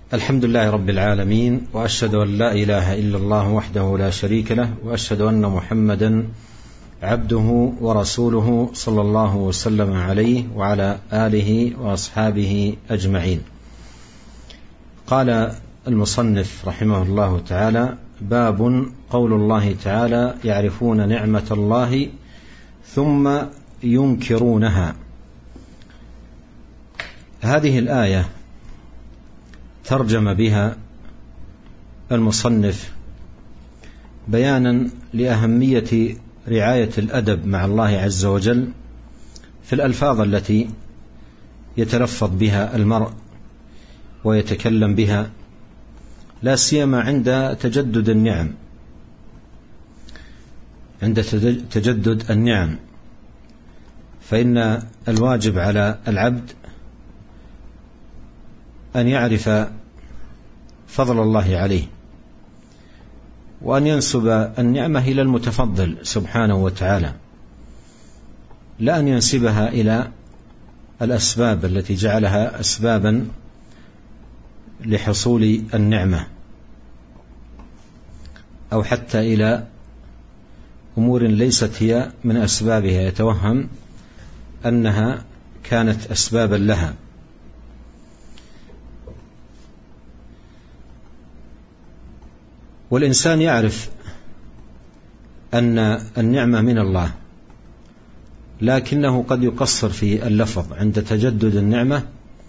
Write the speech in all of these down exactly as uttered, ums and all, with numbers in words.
الحمد لله رب العالمين، وأشهد أن لا إله إلا الله وحده لا شريك له، وأشهد أن محمدا عبده ورسوله صلى الله وسلم عليه وعلى آله وأصحابه أجمعين. قال المصنف رحمه الله تعالى: باب قول الله تعالى: يعرفون نعمة الله ثم ينكرونها. هذه الآية ترجم بها المصنف بيانا لأهمية رعاية الأدب مع الله عز وجل في الألفاظ التي يتلفظ بها المرء ويتكلم بها، لا سيما عند تجدد النعم عند تجدد النعم فإن الواجب على العبد أن يعرف فضل الله عليه، وأن ينسب النعمة إلى المتفضل سبحانه وتعالى، لا أن ينسبها إلى الأسباب التي جعلها أسبابا لحصول النعمة، أو حتى إلى أمور ليست هي من أسبابها، يتوهم أنها كانت أسبابا لها. والإنسان يعرف أن النعمة من الله، لكنه قد يقصر في اللفظ عند تجدد النعمة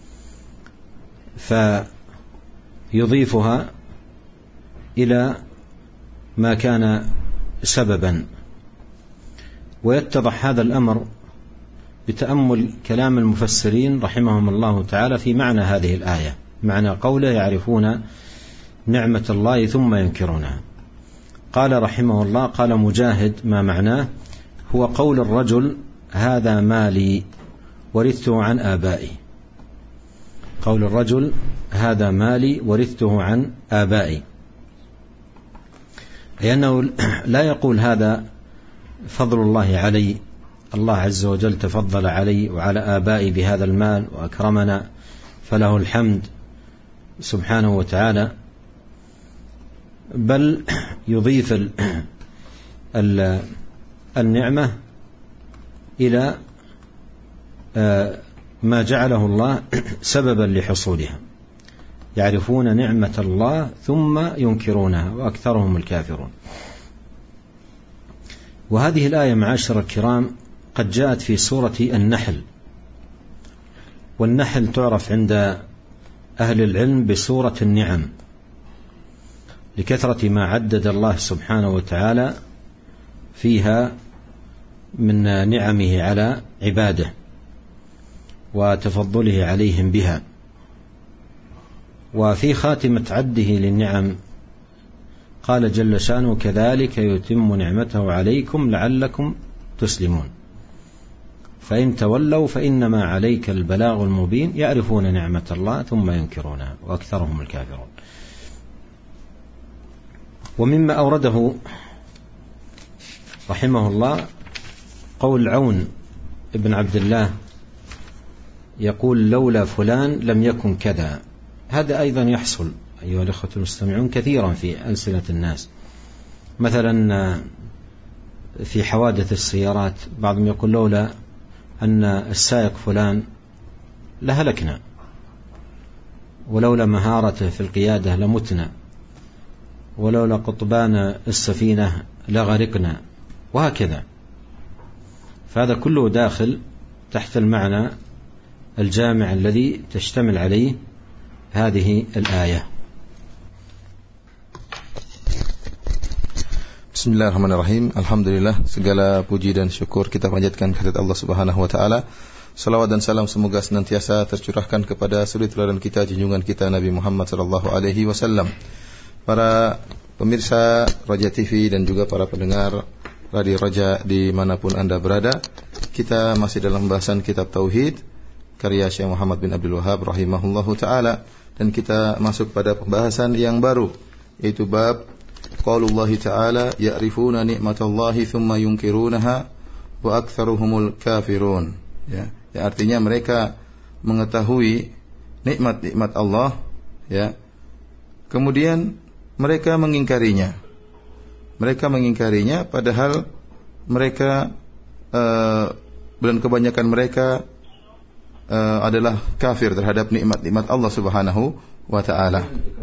فيضيفها إلى ما كان سببا، ويتضح هذا الأمر بتأمل كلام المفسرين رحمهم الله تعالى في معنى هذه الآية، معنى قوله: يعرفون نعمة الله ثم ينكرونها. قال رحمه الله: قال مجاهد: ما معناه؟ هو قول الرجل: هذا مالي ورثته عن آبائي. قول الرجل: هذا مالي ورثته عن آبائي، لأنه لا يقول هذا فضل الله علي، الله عز وجل تفضل علي وعلى آبائي بهذا المال وأكرمنا فله الحمد سبحانه وتعالى، بل يضيف النعمة إلى ما جعله الله سببا لحصولها. يعرفون نعمة الله ثم ينكرونها وأكثرهم الكافرون. وهذه الآية معاشر الكرام قد جاءت في سورة النحل، والنحل تعرف عند أهل العلم بسورة النعم، لكثرة ما عدد الله سبحانه وتعالى فيها من نعمه على عباده وتفضله عليهم بها. وفي خاتمة عده للنعم قال جل شانه: كذلك يتم نعمته عليكم لعلكم تسلمون، فإن تولوا فإنما عليك البلاغ المبين. يعرفون نعمة الله ثم ينكرونها وأكثرهم الكافرون. ومما أورده رحمه الله قول عون ابن عبد الله يقول: لولا فلان لم يكن كذا. هذا أيضا يحصل أيها الأخوة المستمعون كثيرا في ألسنة الناس، مثلا في حوادث السيارات بعضهم يقول: لولا أن السائق فلان لهلكنا، ولولا مهارته في القيادة لمتنا، ولولا قطبان السفينة لغرقنا، وهكذا. فهذا كله داخل تحت المعنى الجامع الذي تشتمل عليه هذه الآية. Bismillahirrahmanirrahim. Alhamdulillah, segala puji dan syukur kita panjatkan kehadirat Allah Subhanahu wa taala. Salawat dan salam semoga senantiasa tercurahkan kepada suri teladan kita, junjungan kita Nabi Muhammad sallallahu alaihi wasallam. Para pemirsa Raja T V dan juga para pendengar Radio Raja dimanapun Anda berada, kita masih dalam pembahasan kitab Tauhid karya Syekh Muhammad bin Abdul Wahhab rahimahullahu ta'ala, dan kita masuk pada pembahasan yang baru, yaitu bab qaulullahi ta'ala: ya'rifuna ni'matallahi thumma yunkirunaha wa aktsaruhumul kafirun. Ya, ya artinya mereka mengetahui nikmat-nikmat Allah, ya, kemudian mereka mengingkarinya. Mereka mengingkarinya padahal mereka uh, dan kebanyakan mereka uh, adalah kafir terhadap nikmat-nikmat Allah Subhanahu wa taala.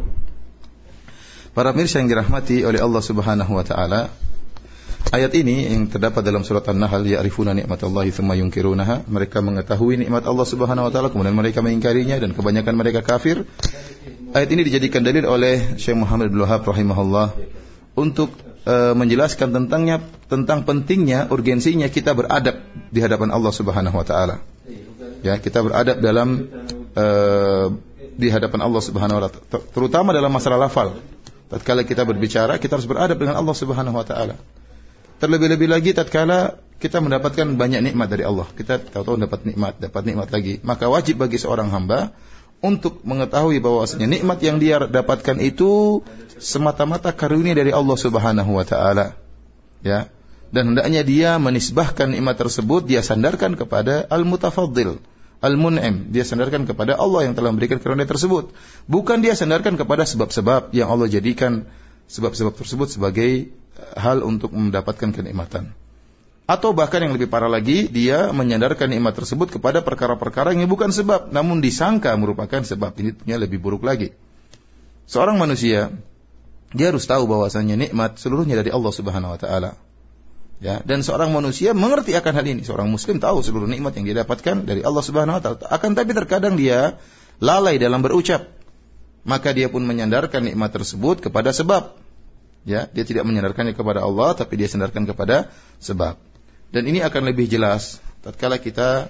Para pemirsa yang dirahmati oleh Allah Subhanahu wa taala, ayat ini yang terdapat dalam surat An-Nahl, ya'rifuna ni'matallahi tsumma yunkirunaha, mereka mengetahui nikmat Allah Subhanahu wa taala kemudian mereka mengingkarinya dan kebanyakan mereka kafir. Ayat ini dijadikan dalil oleh Syekh Muhammad bin Wahab rahimahullah untuk uh, menjelaskan tentangnya tentang pentingnya, urgensinya kita beradab di hadapan Allah Subhanahu wa taala. Ya, kita beradab dalam uh, di hadapan Allah Subhanahu wa taala, terutama dalam masalah lafal. Tatkala kita berbicara, kita harus beradab dengan Allah Subhanahu wa taala. Terlebih-lebih lagi tatkala kita mendapatkan banyak nikmat dari Allah. Kita tahu-tahu dapat nikmat, dapat nikmat lagi. Maka wajib bagi seorang hamba untuk mengetahui bahwasanya nikmat yang dia dapatkan itu semata-mata karunia dari Allah Subhanahu wa taala. Ya. Dan hendaknya dia menisbahkan nikmat tersebut, dia sandarkan kepada Al-Mutafaddil, Al-Mun'im, dia sandarkan kepada Allah yang telah memberikan karunia tersebut. Bukan dia sandarkan kepada sebab-sebab yang Allah jadikan sebab-sebab tersebut sebagai hal untuk mendapatkan kenikmatan. Atau bahkan yang lebih parah lagi, dia menyandarkan nikmat tersebut kepada perkara-perkara yang bukan sebab, namun disangka merupakan sebab. Ini lebih buruk lagi. Seorang manusia, dia harus tahu bahwasanya nikmat seluruhnya dari Allah Subhanahu wa taala. Ya, dan seorang manusia mengerti akan hal ini. Seorang muslim tahu seluruh nikmat yang dia dapatkan dari Allah Subhanahu wa taala. Akan tapi terkadang dia lalai dalam berucap. Maka dia pun menyandarkan nikmat tersebut kepada sebab. Ya, dia tidak menyandarkannya kepada Allah tapi dia sandarkan kepada sebab. Dan ini akan lebih jelas tatkala kita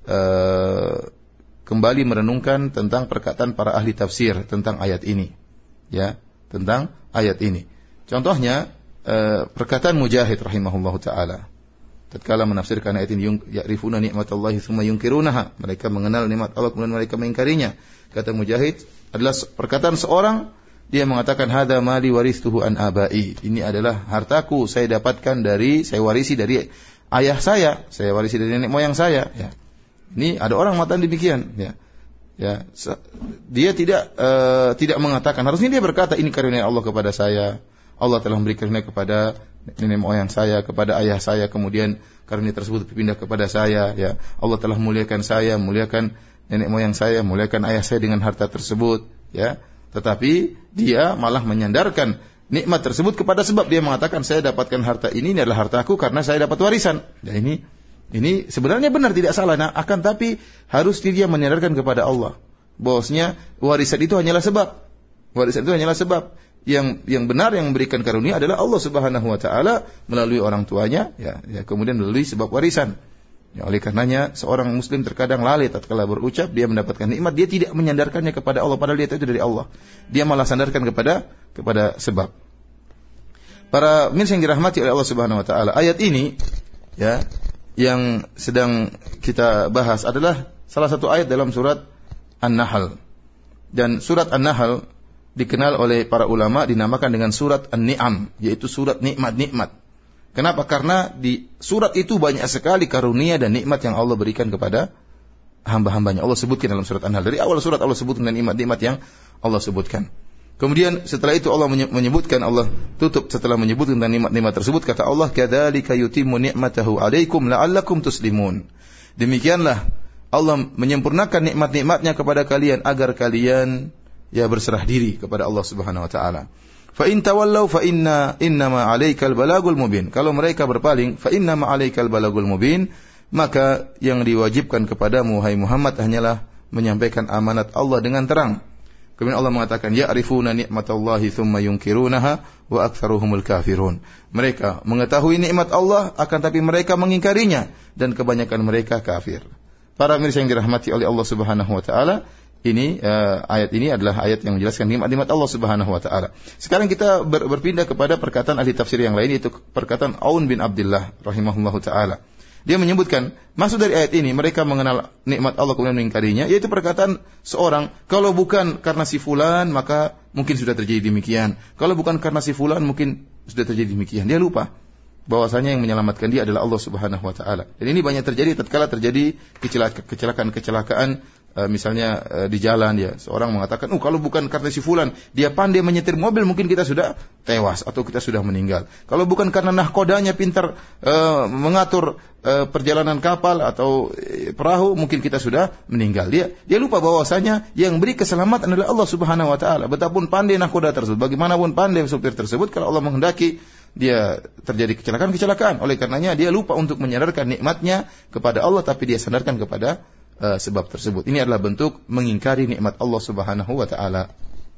uh, kembali merenungkan tentang perkataan para ahli tafsir tentang ayat ini. Ya, tentang ayat ini. Contohnya Uh, perkataan Mujahid rahimahullahu taala tatkala menafsirkan ayat ini, ya'rifuna ni'matallahi tsumma yunkirunaha, mereka mengenal nikmat Allah kemudian mereka mengingkarinya. Kata Mujahid adalah perkataan seorang, dia mengatakan hadza mali waristuhu an abai, ini adalah hartaku saya dapatkan dari, saya warisi dari ayah saya, saya warisi dari nenek moyang saya. Ya. Ini ada orang mengatakan demikian. Ya. Ya, dia tidak uh, tidak mengatakan, harusnya dia berkata ini karunia Allah kepada saya. Allah telah memberi karunia kepada nenek moyang saya, kepada ayah saya, kemudian karunia tersebut berpindah kepada saya. Ya, Allah telah muliakan saya, muliakan nenek moyang saya, muliakan ayah saya dengan harta tersebut. Ya, tetapi dia malah menyandarkan nikmat tersebut kepada sebab. Dia mengatakan saya dapatkan harta ini, ini adalah hartaku karena saya dapat warisan. Ya, ini ini sebenarnya benar, tidak salah. Nah, akan tapi harus dia menyandarkan kepada Allah bahwasanya warisan itu hanyalah sebab. Warisan itu hanyalah sebab. Yang yang benar yang memberikan karunia adalah Allah Subhanahu wa taala melalui orang tuanya, ya, ya kemudian melalui sebab warisan. Ya, oleh karenanya seorang muslim terkadang lalai tatkala berucap dia mendapatkan nikmat, dia tidak menyandarkannya kepada Allah padahal dia tahu itu dari Allah. Dia malah sandarkan kepada kepada sebab. Para pemirsa yang dirahmati oleh Allah Subhanahu wa taala, ayat ini ya yang sedang kita bahas adalah salah satu ayat dalam surat An-Nahl. Dan surat An-Nahl dikenal oleh para ulama dinamakan dengan surat An-Ni'am, yaitu surat nikmat-nikmat. Kenapa? Karena di surat itu banyak sekali karunia dan nikmat yang Allah berikan kepada hamba-hambanya. Allah sebutkan dalam surat An-Nahl. Dari awal surat Allah sebutkan nikmat-nikmat yang Allah sebutkan. Kemudian setelah itu Allah menyebutkan, Allah tutup setelah menyebutkan nikmat-nikmat tersebut, kata Allah, kadzalika yutimmu ni'matahu 'alaikum la'allakum tuslimun. Demikianlah Allah menyempurnakan nikmat-nikmatnya kepada kalian agar kalian ya berserah diri kepada Allah Subhanahu wa taala. Fa in tawallaw fa inna innama 'alaikal balagul mubin. Kalau mereka berpaling, fa innama 'alaikal balagul mubin, maka yang diwajibkan kepadamu wahai Muhammad hanyalah menyampaikan amanat Allah dengan terang. Kemudian Allah mengatakan, ya'rifuna ni'matallahi tsumma yunkirunaha wa aktsaruhumul kafirun. Mereka mengetahui nikmat Allah akan tapi mereka mengingkarinya dan kebanyakan mereka kafir. Para pemirsa yang dirahmati oleh Allah Subhanahu wa taala, ini uh, ayat ini adalah ayat yang menjelaskan nikmat-nikmat Allah Subhanahu wa taala. Sekarang kita ber, berpindah kepada perkataan ahli tafsir yang lain, yaitu perkataan Aun bin Abdullah rahimahullahu taala. Dia menyebutkan maksud dari ayat ini mereka mengenal nikmat Allah kemudian mengingkarinya, yaitu perkataan seorang, kalau bukan karena si fulan maka mungkin sudah terjadi demikian. Kalau bukan karena si fulan mungkin sudah terjadi demikian. Dia lupa bahwasanya yang menyelamatkan dia adalah Allah Subhanahu wa taala. Dan ini banyak terjadi tatkala terjadi kecelakaan-kecelakaan misalnya di jalan ya, seorang mengatakan, oh kalau bukan karena si fulan, dia pandai menyetir mobil, mungkin kita sudah tewas atau kita sudah meninggal. Kalau bukan karena nahkodanya pintar uh, mengatur uh, perjalanan kapal atau uh, perahu, mungkin kita sudah meninggal. Dia dia lupa bahwasanya yang beri keselamatan adalah Allah Subhanahu wa taala. Betapun pandai nahkoda tersebut, bagaimanapun pandai supir tersebut, kalau Allah menghendaki dia terjadi kecelakaan-kecelakaan. Oleh karenanya dia lupa untuk menyadarkan nikmatnya kepada Allah, tapi dia sandarkan kepada Uh, sebab tersebut. Ini adalah bentuk mengingkari nikmat Allah Subhanahu wa taala.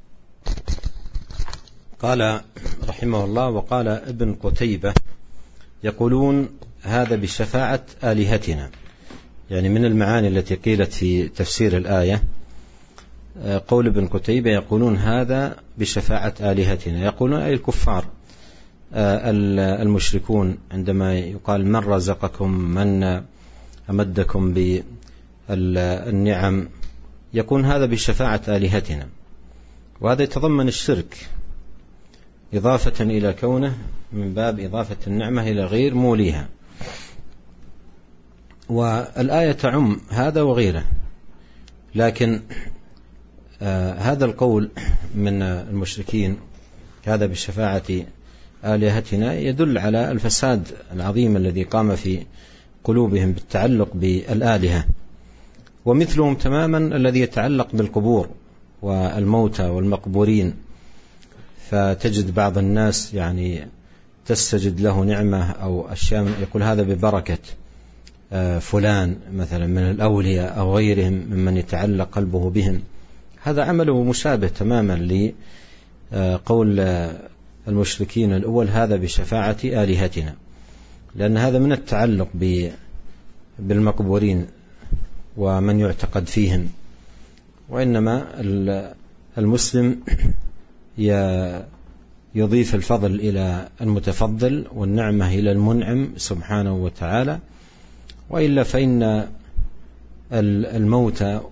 قال رحمه الله وقال ابن قتيبة يقولون هذا بشفاعة آلهتنا، يعني من المعاني التي قيلت في تفسير الآية قول ابن قتيبة يقولون هذا بشفاعة آلهتنا، يقولون أي الكفار المشركون عندما يقال من رزقكم من أمدكم ب النعم، يكون هذا بشفاعة آلهتنا، وهذا يتضمن الشرك إضافة إلى كونه من باب إضافة النعمة إلى غير موليها. والآية تعم هذا وغيره، لكن آه هذا القول من المشركين هذا بشفاعة آلهتنا يدل على الفساد العظيم الذي قام في قلوبهم بالتعلق بالآلهة، ومثلهم تماما الذي يتعلق بالقبور والموتى والمقبورين، فتجد بعض الناس يعني تستجد له نعمة أو أشياء يقول هذا ببركة فلان مثلا من الأولياء أو غيرهم ممن يتعلق قلبه بهم. هذا عمله مشابه تماما لقول المشركين الأول هذا بشفاعة آلهتنا، لأن هذا من التعلق بالمقبورين ومن يعتقد فيهم. وإنما المسلم يضيف الفضل إلى المتفضل والنعمة إلى المنعم سبحانه وتعالى، وإلا فإن الموتى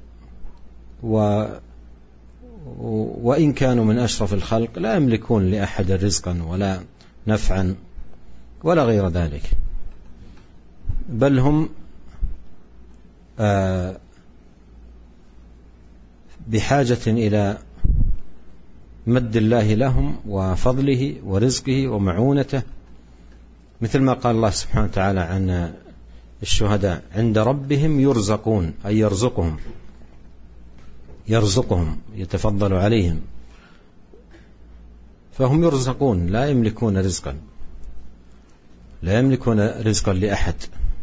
وإن كانوا من أشرف الخلق لا يملكون لأحد رزقا ولا نفعا ولا غير ذلك، بل هم بحاجة إلى مد الله لهم وفضله ورزقه ومعونته، مثل ما قال الله سبحانه وتعالى عن الشهداء عند ربهم يرزقون، أي يرزقهم يرزقهم يتفضل عليهم، فهم يرزقون لا يملكون رزقا لا يملكون رزقا لأحد.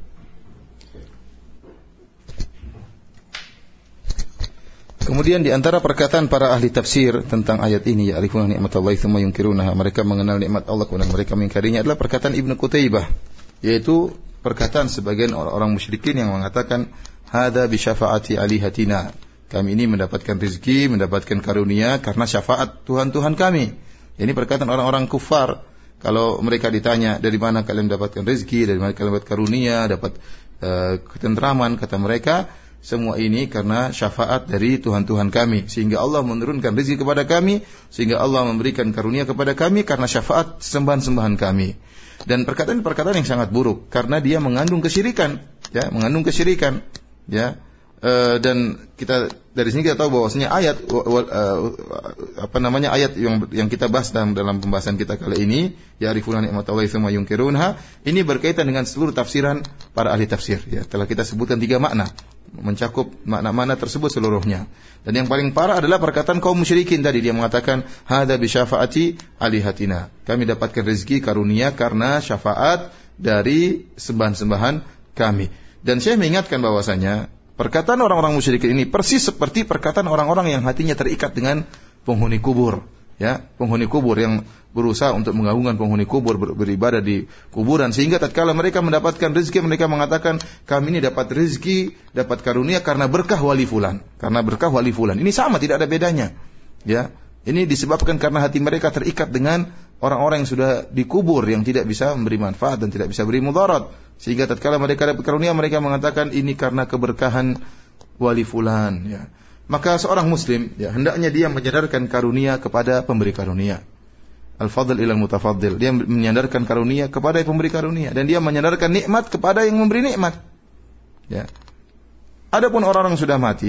Kemudian di antara perkataan para ahli tafsir tentang ayat ini, ya'rifuna ni'matallahi tsumma yunkirunaha, mereka mengenal nikmat Allah kemudian mereka mengingkarinya, adalah perkataan Ibnu Qutaibah, yaitu perkataan sebagian orang-orang musyrikin yang mengatakan hadza bi syafaati alihatina, kami ini mendapatkan rezeki, mendapatkan karunia karena syafaat Tuhan-Tuhan kami. Ini perkataan orang-orang kufar. Kalau mereka ditanya dari mana kalian mendapatkan rezeki, dari mana kalian dapat karunia, dapat uh, ketentraman, kata mereka semua ini karena syafaat dari Tuhan-Tuhan kami, sehingga Allah menurunkan rezeki kepada kami, sehingga Allah memberikan karunia kepada kami karena syafaat sembahan-sembahan kami. Dan perkataan-perkataan yang sangat buruk karena dia mengandung kesyirikan, ya, mengandung kesyirikan, ya. E, dan kita dari sini kita tahu bahwasanya ayat w, w, uh, apa namanya ayat yang yang kita bahas dalam, dalam pembahasan kita kali ini, ya'rifuna ni'matallahi tsumma yunkirunha, ini berkaitan dengan seluruh tafsiran para ahli tafsir, ya. Telah kita sebutkan tiga makna, mencakup makna-makna tersebut seluruhnya. Dan yang paling parah adalah perkataan kaum musyrikin tadi, dia mengatakan hadza bi syafaati alihatina, kami dapatkan rezeki karunia karena syafaat dari sembahan-sembahan kami. Dan saya mengingatkan bahwasanya perkataan orang-orang musyrikin ini persis seperti perkataan orang-orang yang hatinya terikat dengan penghuni kubur, ya, penghuni kubur yang berusaha untuk menggabungkan penghuni kubur ber- beribadah di kuburan, sehingga tatkala mereka mendapatkan rezeki mereka mengatakan kami ini dapat rezeki, dapat karunia karena berkah wali fulan, karena berkah wali fulan. Ini sama, tidak ada bedanya, ya. Ini disebabkan karena hati mereka terikat dengan orang-orang yang sudah dikubur, yang tidak bisa memberi manfaat dan tidak bisa beri mudarat, sehingga tatkala mereka dapat karunia mereka mengatakan ini karena keberkahan wali fulan, ya. Maka seorang muslim, ya, hendaknya dia menyadarkan karunia kepada pemberi karunia. Al-fadl ilal mutafaddil, dia menyadarkan karunia kepada yang pemberi karunia, dan dia menyadarkan nikmat kepada yang memberi nikmat, ya. Adapun orang-orang yang sudah mati,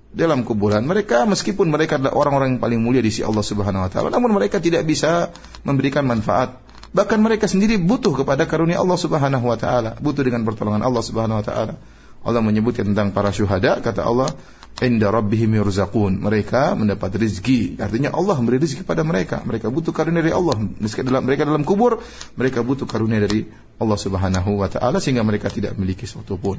dalam kuburan. Mereka meskipun mereka adalah orang-orang yang paling mulia di sisi Allah Subhanahu wa taala, namun mereka tidak bisa memberikan manfaat. Bahkan mereka sendiri butuh kepada karunia Allah Subhanahu wa taala, butuh dengan pertolongan Allah Subhanahu wa taala. Allah menyebutkan tentang para syuhada, kata Allah, inda rabbihim yurzaqun. Mereka mendapat rezeki. Artinya Allah memberi rezeki kepada mereka. Mereka butuh karunia dari Allah. Meski dalam mereka dalam kubur, mereka butuh karunia dari Allah Subhanahu wa taala sehingga mereka tidak memiliki sesuatu pun.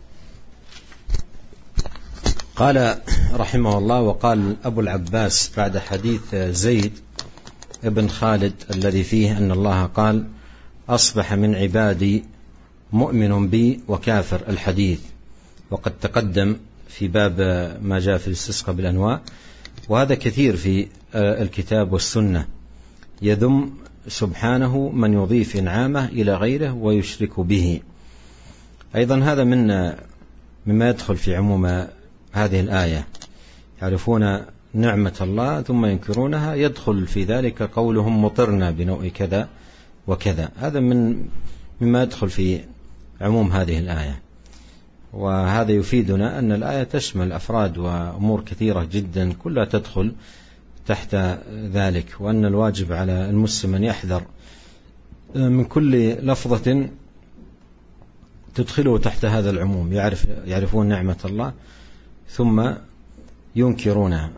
قال رحمه الله: وقال أبو العباس بعد حديث زيد ابن خالد الذي فيه أن الله قال: أصبح من عبادي مؤمن بي وكافر، الحديث، وقد تقدم في باب ما جاء في الاستسقاء بالأنواع، وهذا كثير في الكتاب والسنة، يذم سبحانه من يضيف إنعامه إلى غيره ويشرك به. أيضا هذا من مما يدخل في عموم هذه الآية، يعرفون نعمة الله ثم ينكرونها، يدخل في ذلك قولهم مطرنا بنوع كذا وكذا، هذا من مما يدخل في عموم هذه الآية. وهذا يفيدنا أن الآية تشمل أفراد وأمور كثيرة جدا كلها تدخل تحت ذلك، وأن الواجب على المسلم أن يحذر من كل لفظة تدخله تحت هذا العموم، يعرف يعرفون نعمة الله ثم ينكرونها.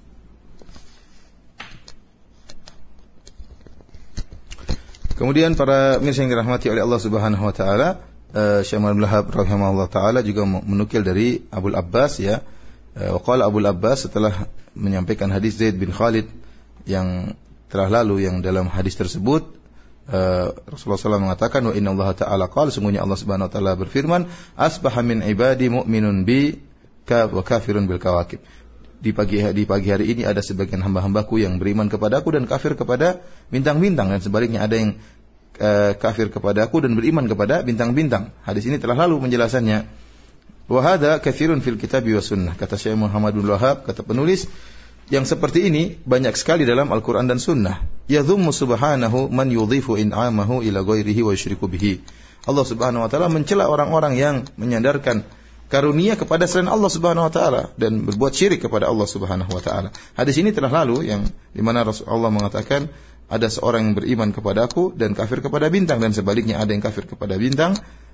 Kemudian para pemirsa yang dirahmati oleh Allah Subhanahu wa taala, uh, Syekh Muhammad bin Wahab rahimahullah taala juga menukil dari Abu Abbas, ya. Uh, waqala Abu Abbas setelah menyampaikan hadis Zaid bin Khalid yang telah lalu, yang dalam hadis tersebut uh, Rasulullah shallallahu alaihi wasallam mengatakan, wa inna Allah taala qala, sungguhnya Allah Subhanahu wa taala berfirman, asbaha min ibadi mu'minun bi wa kafirun bil kawakib. Di pagi di pagi hari ini ada sebagian hamba-hambaku yang beriman kepadaku dan kafir kepada bintang-bintang, dan sebaliknya ada yang uh, kafir kepadaku dan beriman kepada bintang-bintang. Hadis ini telah lalu penjelasannya. Wa hadza katsirun fil kitabi was sunnah. Kata Syekh Muhammad bin Wahab, kata penulis, yang seperti ini banyak sekali dalam Al-Qur'an dan Sunnah. Yadhummu subhanahu man yudhifu in'amahu ila ghairihi wa yusyriku bihi. Allah Subhanahu wa taala mencela orang-orang yang menyandarkan karunia kepada selain Allah Subhanahu wa taala dan berbuat syirik kepada Allah Subhanahu wa taala. Hadis ini telah lalu, yang di mana Rasulullah mengatakan ada seorang yang beriman kepadaku dan kafir kepada bintang, dan sebaliknya ada yang kafir kepada bintang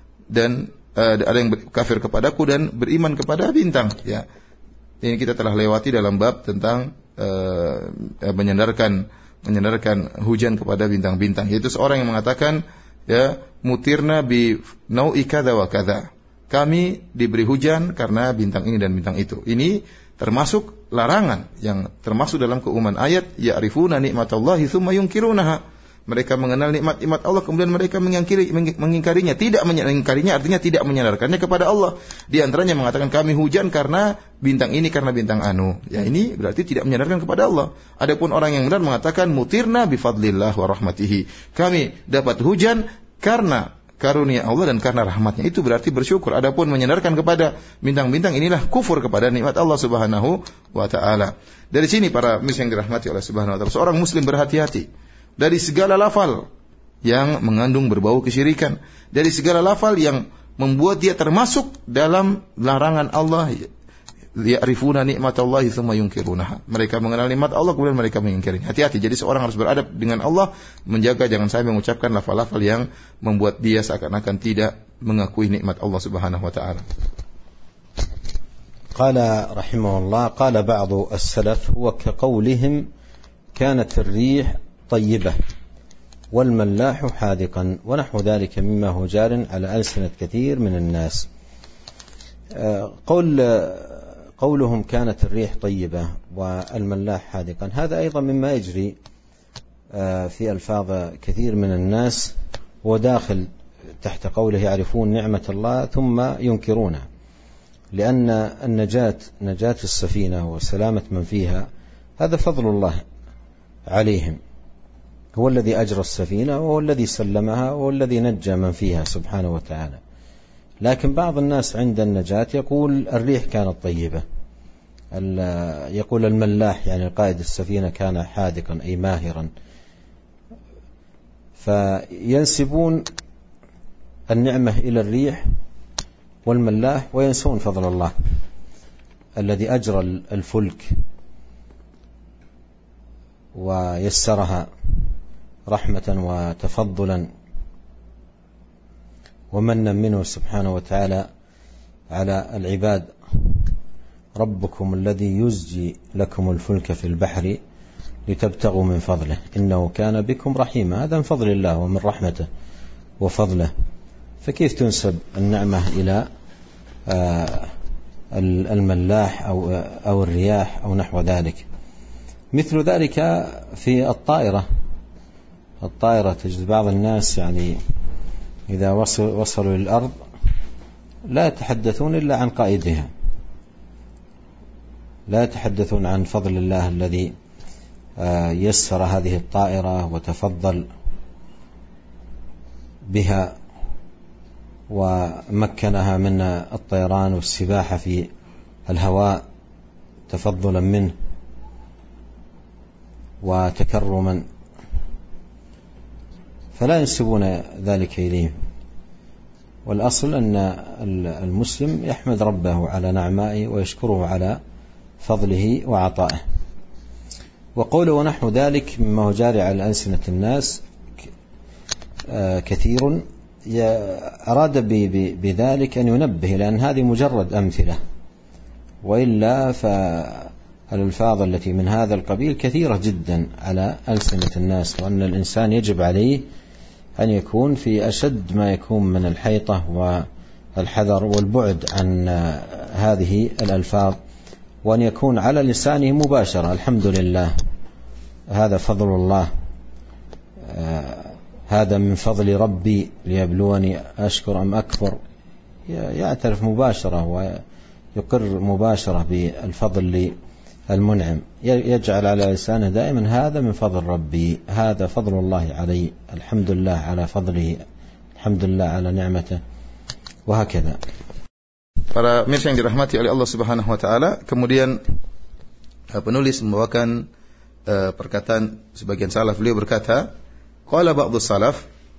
dan uh, ada yang kafir kepadaku dan beriman kepada bintang, ya. Ini kita telah lewati dalam bab tentang uh, menyandarkan menyandarkan hujan kepada bintang-bintang, yaitu seorang yang mengatakan, ya, mutirna bi nau'i kadza wa kadza. Kami diberi hujan karena bintang ini dan bintang itu. Ini termasuk larangan yang termasuk dalam keumuman ayat, ya'rifuna nikmatallahi tsumma yunkirunaha. Mereka mengenal nikmat-nikmat Allah kemudian mereka mengingkari mengingkarinya. Tidak mengingkarinya artinya tidak menyandarkannya kepada Allah. Di antaranya mengatakan kami hujan karena bintang ini, karena bintang anu. Ya, ini berarti tidak menyandarkan kepada Allah. Adapun orang yang benar mengatakan mutirna bi fadlillah wa rahmatihi. Kami dapat hujan karena karunia Allah dan karena rahmatnya, itu berarti bersyukur. Adapun menyandarkan kepada bintang-bintang, inilah kufur kepada nikmat Allah Subhanahu wa taala. Dari sini para muslim yang dirahmati oleh Subhanahu wa taala, seorang muslim berhati-hati dari segala lafal yang mengandung berbau kesyirikan, dari segala lafal yang membuat dia termasuk dalam larangan Allah. Ya'rifuna nikmatallahi tsumma yunkirunaha. Mereka mengenal nikmat Allah kemudian mereka mengingkarinya. Hati-hati, jadi seorang harus beradab dengan Allah, menjaga jangan sampai mengucapkan lafal-lafal yang membuat dia seakan-akan tidak mengakui nikmat Allah Subhanahu wa taala. Qala rahimahullah, qala ba'du as-salaf huwa kaqawlihim kanat ar-rih tayyibah wal mallahu hadiqan wa nahwu dhalika mimma huwa jarin ala alsinat kathir min an-nas. Qawl قولهم كانت الريح طيبة والملاح حادقا، هذا أيضا مما يجري في ألفاظ كثير من الناس، وداخل تحت قوله يعرفون نعمة الله ثم ينكرونها، لأن النجاة نجاة السفينة وسلامة من فيها هذا فضل الله عليهم، هو الذي أجرى السفينة وهو الذي سلمها وهو الذي نجى من فيها سبحانه وتعالى. لكن بعض الناس عند النجاة يقول الريح كانت طيبة، يقول الملاح يعني قائد السفينة كان حاذقا أي ماهرا، فينسبون النعمة إلى الريح والملاح وينسون فضل الله. الذي أجرى الفلك ويسرها رحمة وتفضلا ومنا منه سبحانه وتعالى على العباد. ربكم الذي يزجي لكم الفلك في البحر لتبتغوا من فضله إنه كان بكم رحيما. هذا من فضل الله ومن رحمته وفضله، فكيف تنسب النعمة إلى الملاح أو أو الرياح أو نحو ذلك؟ مثل ذلك في الطائرة. الطائرة تجد بعض الناس يعني إذا وصلوا للأرض لا يتحدثون إلا عن قائدها، لا يتحدثون عن فضل الله الذي يسر هذه الطائرة وتفضل بها ومكنها من الطيران والسباحة في الهواء تفضلا منه وتكرما، فلا ينسبون ذلك إليه. والأصل أن المسلم يحمد ربه على نعمائه ويشكره على فضله وعطائه. وقوله ونحو ذلك مما هو جاري على ألسنة الناس كثير، أراد بذلك أن ينبه، لأن هذه مجرد أمثلة، وإلا فالألفاظ التي من هذا القبيل كثيرة جدا على ألسنة الناس، وأن الإنسان يجب عليه أن يكون في أشد ما يكون من الحيطة والحذر والبعد عن هذه الألفاظ، وأن يكون على لسانه مباشرة الحمد لله، هذا فضل الله، هذا من فضل ربي ليبلوني أشكر أم أكفر. يعترف مباشرة ويقر مباشرة بالفضل للمنعم، يجعل على لسانه دائما هذا من فضل ربي، هذا فضل الله علي، الحمد لله على فضله، الحمد لله على نعمته، وهكذا. Para mirsa yang dirahmati oleh Allah Subhanahu wa taala, kemudian penulis membawakan uh, perkataan sebagian salaf. Beliau berkata, qala ba'dhu salaf,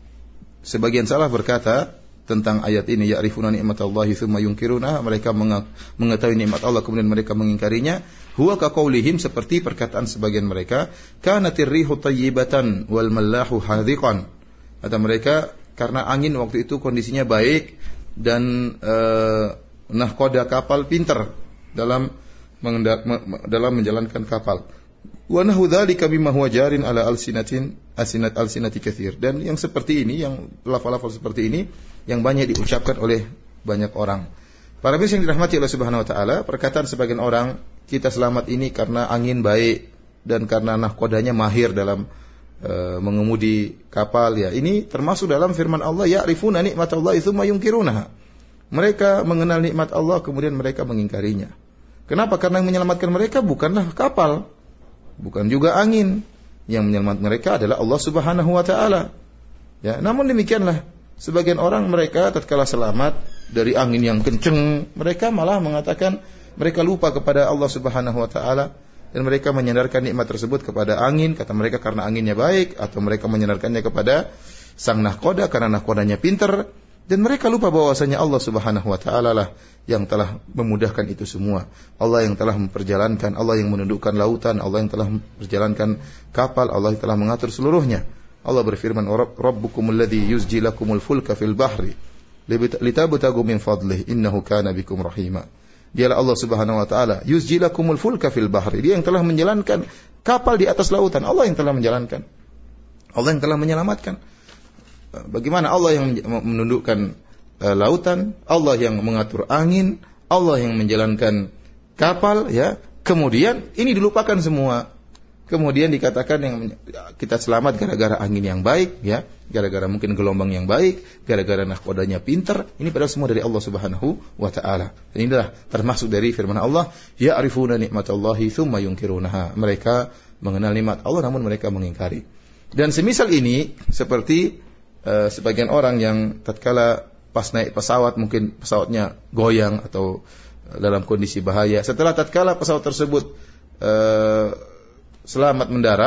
sebagian salaf berkata tentang ayat ini, ya'rifuna ni'matallahi tsumma yunkiruna, mereka mengetahui nikmat Allah kemudian mereka mengingkarinya. Huwa ka qaulihim, seperti perkataan sebagian mereka, kanatir rihu tayyibatan wal mallahu hadiqan. Kata mereka, karena angin waktu itu kondisinya baik dan uh, nahkoda kapal pintar dalam mengendak, dalam menjalankan kapal. Wa nahu dzalika bima huwa jarin ala alsinatin asinat alsinati katsir. Dan yang seperti ini, yang lafal-lafal seperti ini yang banyak diucapkan oleh banyak orang. Para mirsa yang dirahmati Allah Subhanahu wa taala, perkataan sebagian orang, kita selamat ini karena angin baik dan karena nahkodanya mahir dalam uh, mengemudi kapal, ya ini termasuk dalam firman Allah, ya'rifuna ni'matallahi tsumma yunkirunaha. Mereka mengenal nikmat Allah kemudian mereka mengingkarinya. Kenapa? Karena yang menyelamatkan mereka bukanlah kapal, bukan juga angin. Yang menyelamatkan mereka adalah Allah Subhanahu wa taala. Ya, namun demikianlah sebagian orang, mereka tatkala selamat dari angin yang kencang, mereka malah mengatakan mereka lupa kepada Allah Subhanahu wa taala dan mereka menyandarkan nikmat tersebut kepada angin, kata mereka karena anginnya baik, atau mereka menyandarkannya kepada sang nahkoda karena nahkodanya pintar. Dan mereka lupa bahwasanya Allah Subhanahu wa taala lah yang telah memudahkan itu semua. Allah yang telah memperjalankan, Allah yang menundukkan lautan, Allah yang telah memperjalankan kapal, Allah yang telah mengatur seluruhnya. Allah berfirman, Rabbukumul ladzi yuzji lakumul fulka fil bahri litabtagu min fadlihi innahu kana bikum rahima. Dialah Allah Subhanahu wa taala, yuzji lakumul fulka fil bahri. Dia yang telah menjalankan kapal di atas lautan. Allah yang telah menjalankan. Allah yang telah menyelamatkan. Bagaimana Allah yang menundukkan uh, lautan, Allah yang mengatur angin, Allah yang menjalankan kapal, ya. Kemudian ini dilupakan semua. Kemudian dikatakan yang kita selamat gara-gara angin yang baik, ya, gara-gara mungkin gelombang yang baik, gara-gara nahkodanya pintar. Ini padahal semua dari Allah Subhanahu wa taala. Dan inilah termasuk dari firman Allah, ya'rifuna ni'matallahi tsumma yunkirunaha. Mereka mengenal nikmat Allah namun mereka mengingkari. Dan semisal ini seperti Uh, sebagian orang yang tatkala pas naik pesawat mungkin pesawatnya goyang atau uh, dalam kondisi bahaya. Setelah tatkala pesawat tersebut uh, selamat mendarat,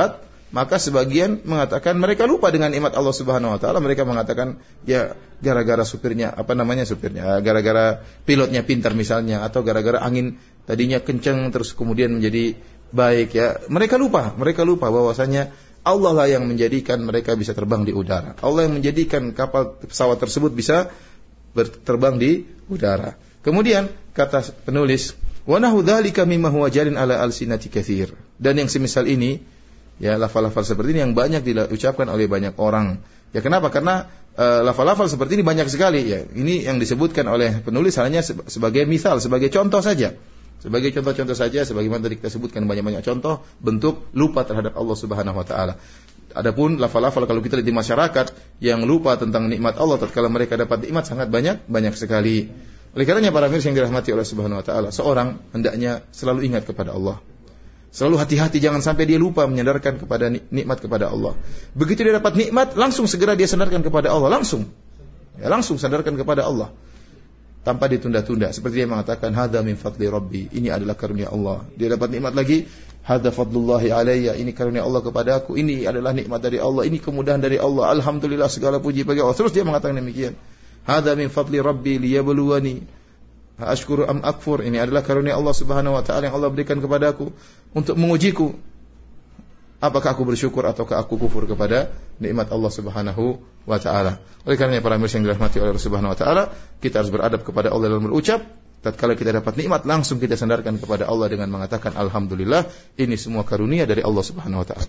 Maka sebagian mengatakan mereka lupa dengan nikmat Allah Subhanahu wa taala, mereka mengatakan ya gara-gara supirnya, apa namanya supirnya, gara-gara pilotnya pintar misalnya, atau gara-gara angin tadinya kencang terus kemudian menjadi baik ya. Mereka lupa, mereka lupa bahwasanya Allah lah yang menjadikan mereka bisa terbang di udara. Allah yang menjadikan kapal pesawat tersebut bisa terbang di udara. Kemudian kata penulis, wa nahu dzalika mimma huwa jarin ala alsinati katsir. Dan yang semisal ini, ya lafal-lafal seperti ini yang banyak diucapkan oleh banyak orang. Ya kenapa? Karena uh, lafal-lafal seperti ini banyak sekali. Ya ini yang disebutkan oleh penulis hanya sebagai misal, sebagai contoh saja. Sebagai contoh-contoh saja, sebagaimana tadi kita sebutkan banyak-banyak contoh bentuk lupa terhadap Allah Subhanahu wa taala. Adapun lafal-lafal kalau kita lihat di masyarakat yang lupa tentang nikmat Allah tatkala mereka dapat nikmat sangat banyak, banyak sekali. Oleh karenanya para mirsa yang dirahmati oleh Subhanahu wa taala, seorang hendaknya selalu ingat kepada Allah. Selalu hati-hati jangan sampai dia lupa menyandarkan kepada nikmat kepada Allah. Begitu dia dapat nikmat, langsung segera dia sandarkan kepada Allah, langsung. Ya, langsung sandarkan kepada Allah. Tanpa ditunda-tunda. Seperti dia mengatakan, hadza min fadli rabbi, ini adalah karunia Allah. Dia dapat nikmat lagi, hadza fadlullahi alayya, ini karunia Allah kepada aku, ini adalah nikmat dari Allah, ini kemudahan dari Allah. Alhamdulillah, segala puji bagi Allah. Terus dia mengatakan demikian. Hadza min fadli rabbi liyabluwani ashkuru am akfur, ini adalah karunia Allah Subhanahu wa taala yang Allah berikan kepadaku untuk mengujiku apakah aku bersyukur ataukah aku kufur kepada nikmat Allah Subhanahu wa taala. Oleh karenanya para mirsa yang dirahmati oleh Allah Subhanahu wa taala, kita harus beradab kepada Allah dalam berucap. Tatkala kita dapat nikmat, langsung kita sandarkan kepada Allah dengan mengatakan alhamdulillah, ini semua karunia dari Allah Subhanahu wa taala.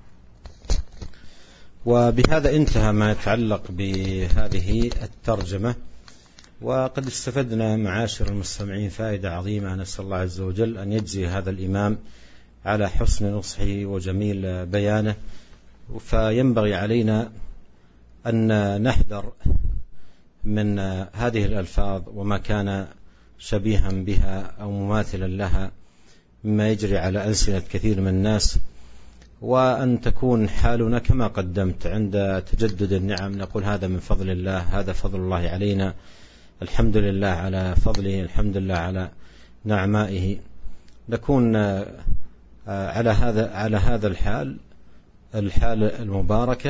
وبهذا انتهى ما يتعلق بهذه الترجمة. وقد استفدنا معاشر المستمعين فائدة عظيمة. نسأل الله عز وجل أن يجزي هذا الإمام على حسن نصحه وجميل بيانه. فينبغي علينا أن نحذر من هذه الألفاظ وما كان شبيها بها أو مماثلا لها مما يجري على ألسنة كثير من الناس، وأن تكون حالنا كما قدمت عند تجدد النعم نقول هذا من فضل الله، هذا فضل الله علينا، الحمد لله على فضله، الحمد لله على نعمائه. نكون على هذا على هذا الحال الحال المباركة،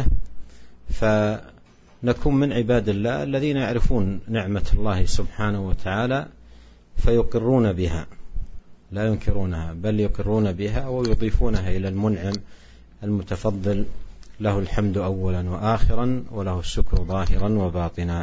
فنكون من عباد الله الذين يعرفون نعمة الله سبحانه وتعالى فيقرون بها، لا ينكرونها بل يقرون بها ويضيفونها إلى المنعم المتفضل، له الحمد أولا وآخرا وله الشكر ظاهرا وباطنا.